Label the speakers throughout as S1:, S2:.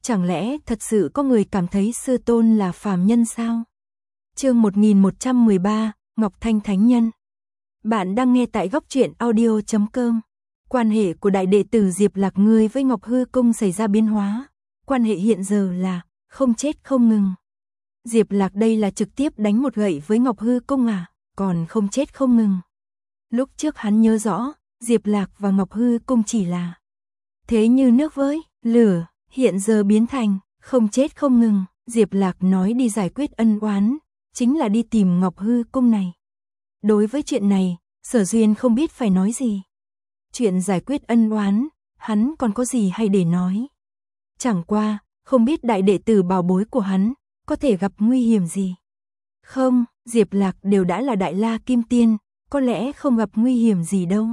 S1: Chẳng lẽ thật sự có người cảm thấy sư tôn là phàm nhân sao? Chương 1113, Ngọc Thanh Thánh Nhân. Bạn đang nghe tại góc truyện audio.com. Quan hệ của đại đệ tử Diệp Lạc ngươi với Ngọc Hư Cung xảy ra biến hóa. Quan hệ hiện giờ là không chết không ngừng. Diệp Lạc đây là trực tiếp đánh một gậy với Ngọc Hư Cung à, còn không chết không ngừng. Lúc trước hắn nhớ rõ, Diệp Lạc và Ngọc Hư Cung chỉ là thế như nước với lửa, hiện giờ biến thành không chết không ngừng. Diệp Lạc nói đi giải quyết ân oán, chính là đi tìm Ngọc Hư Cung này. Đối với chuyện này, Sở Duyên không biết phải nói gì. Chuyện giải quyết ân oán, hắn còn có gì hay để nói. Chẳng qua, không biết đại đệ tử bảo bối của hắn, có thể gặp nguy hiểm gì. Không, Diệp Lạc đều đã là Đại La Kim Tiên, có lẽ không gặp nguy hiểm gì đâu.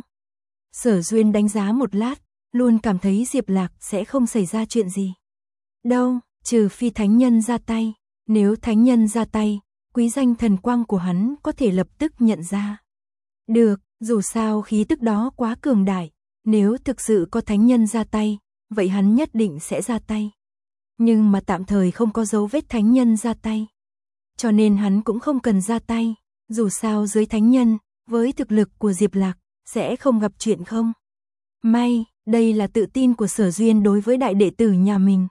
S1: Sở Duyên đánh giá một lát, luôn cảm thấy Diệp Lạc sẽ không xảy ra chuyện gì. Đâu, trừ phi thánh nhân ra tay, nếu thánh nhân ra tay, quý danh thần quang của hắn có thể lập tức nhận ra. Được, dù sao khí tức đó quá cường đại, nếu thực sự có thánh nhân ra tay, vậy hắn nhất định sẽ ra tay. Nhưng mà tạm thời không có dấu vết thánh nhân ra tay. Cho nên hắn cũng không cần ra tay, dù sao dưới thánh nhân, với thực lực của Diệp Lạc, sẽ không gặp chuyện không. May, đây là tự tin của Sở Duyên đối với đại đệ tử nhà mình.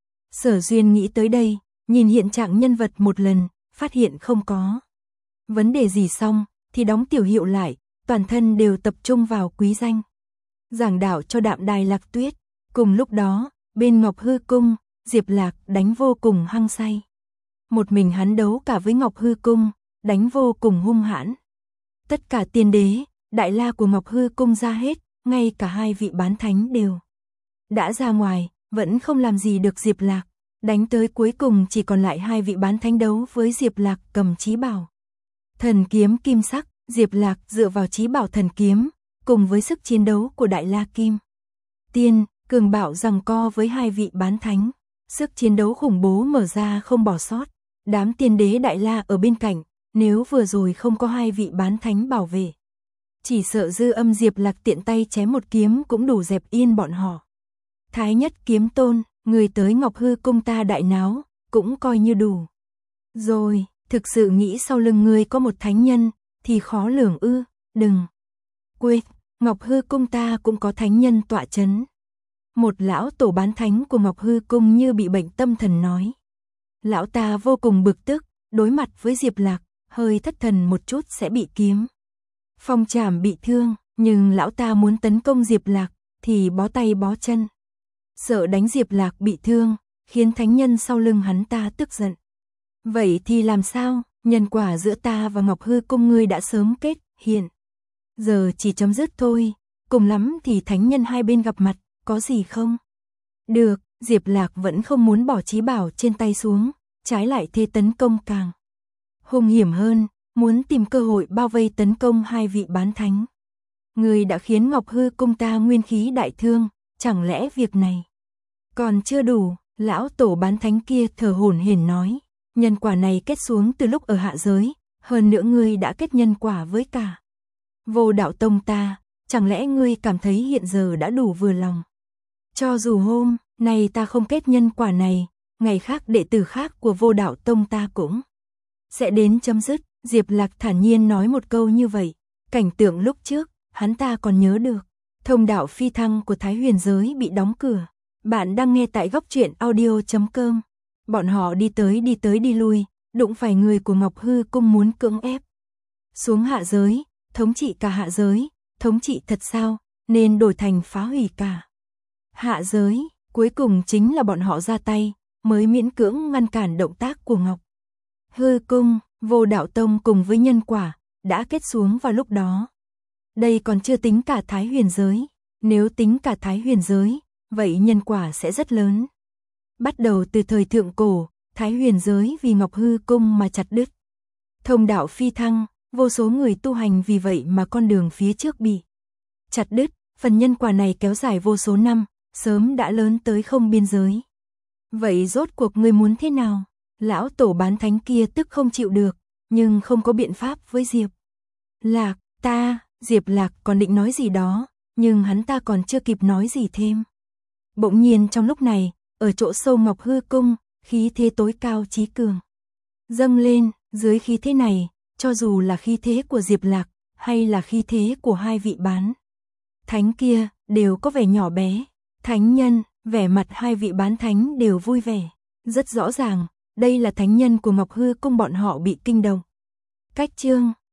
S1: Sở Duyên nghĩ tới đây, nhìn hiện trạng nhân vật một lần, phát hiện không có vấn đề gì xong, thì đóng tiểu hiệu lại, toàn thân đều tập trung vào quý danh. Giảng đạo cho Đạm Đài Lạc Tuyết, cùng lúc đó, bên Ngọc Hư Cung, Diệp Lạc đánh vô cùng hăng say. Một mình hắn đấu cả với Ngọc Hư Cung, đánh vô cùng hung hãn. Tất cả tiên đế, đại la của Ngọc Hư Cung ra hết, ngay cả hai vị bán thánh đều đã ra ngoài, vẫn không làm gì được Diệp Lạc. Đánh tới cuối cùng chỉ còn lại hai vị bán thánh đấu với Diệp Lạc cầm chí bảo thần kiếm kim sắc. Diệp Lạc dựa vào chí bảo thần kiếm, cùng với sức chiến đấu của Đại La Kim Tiên, cường bạo giằng co với hai vị bán thánh. Sức chiến đấu khủng bố mở ra không bỏ sót. Đám tiên đế Đại La ở bên cạnh, nếu vừa rồi không có hai vị bán thánh bảo vệ, chỉ sợ Dư Âm Diệp Lạc tiện tay chém một kiếm cũng đủ dẹp yên bọn họ. Thái Nhất Kiếm Tôn, người tới Ngọc Hư Cung ta đại náo, cũng coi như đủ rồi. Thực sự nghĩ sau lưng ngươi có một thánh nhân, thì khó lường ư? Đừng quên, Ngọc Hư Cung ta cũng có thánh nhân tọa chấn. Một lão tổ bán thánh của Ngọc Hư Cung như bị bệnh tâm thần nói. Lão ta vô cùng bực tức, đối mặt với Diệp Lạc, hơi thất thần một chút sẽ bị kiếm phong chảm bị thương, nhưng lão ta muốn tấn công Diệp Lạc, thì bó tay bó chân. Sợ đánh Diệp Lạc bị thương, khiến thánh nhân sau lưng hắn ta tức giận. Vậy thì làm sao? Nhân quả giữa ta và Ngọc Hư Cung ngươi đã sớm kết, hiện giờ chỉ chấm dứt thôi, cùng lắm thì thánh nhân hai bên gặp mặt, có gì không? Được, Diệp Lạc vẫn không muốn bỏ chí bảo trên tay xuống, trái lại thế tấn công càng hung hiểm hơn, muốn tìm cơ hội bao vây tấn công hai vị bán thánh. Ngươi đã khiến Ngọc Hư Cung ta nguyên khí đại thương, chẳng lẽ việc này còn chưa đủ? Lão tổ bán thánh kia thở hổn hển nói. Nhân quả này kết xuống từ lúc ở hạ giới, hơn nữa ngươi đã kết nhân quả với cả Vô Đạo Tông ta, chẳng lẽ ngươi cảm thấy hiện giờ đã đủ vừa lòng? Cho dù hôm nay ta không kết nhân quả này, ngày khác đệ tử khác của Vô Đạo Tông ta cũng sẽ đến chấm dứt. Diệp Lạc thản nhiên nói một câu như vậy, cảnh tượng lúc trước, hắn ta còn nhớ được. Thông đạo phi thăng của Thái Huyền giới bị đóng cửa. Bạn đang nghe tại góc truyện audio.com. Bọn họ đi tới đi lui, đụng phải người của Ngọc Hư Cung muốn cưỡng ép xuống hạ giới, thống trị cả hạ giới. Thống trị thật sao, nên đổi thành phá hủy cả hạ giới. Cuối cùng chính là bọn họ ra tay, mới miễn cưỡng ngăn cản động tác của Ngọc Hư Cung. Vô Đạo Tông cùng với nhân quả đã kết xuống vào lúc đó. Đây còn chưa tính cả Thái Huyền giới. Nếu tính cả Thái Huyền giới, vậy nhân quả sẽ rất lớn. Bắt đầu từ thời thượng cổ, Thái Huyền giới vì Ngọc Hư Cung mà chặt đứt thông đạo phi thăng, vô số người tu hành vì vậy mà con đường phía trước bị chặt đứt. Phần nhân quả này kéo dài vô số năm, sớm đã lớn tới không biên giới. Vậy rốt cuộc ngươi muốn thế nào? Lão tổ bán thánh kia tức không chịu được, nhưng không có biện pháp với Diệp Lạc. Diệp Lạc còn định nói gì đó, nhưng hắn ta còn chưa kịp nói gì thêm. Bỗng nhiên trong lúc này, ở chỗ sâu Ngọc Hư Cung, khí thế tối cao chí cường. Dâng lên, dưới khí thế này, cho dù là khí thế của Diệp Lạc, hay là khí thế của hai vị bán thánh kia, đều có vẻ nhỏ bé. Thánh nhân, vẻ mặt hai vị bán thánh đều vui vẻ. Rất rõ ràng, đây là thánh nhân của Ngọc Hư Cung bọn họ bị kinh động. Cách chương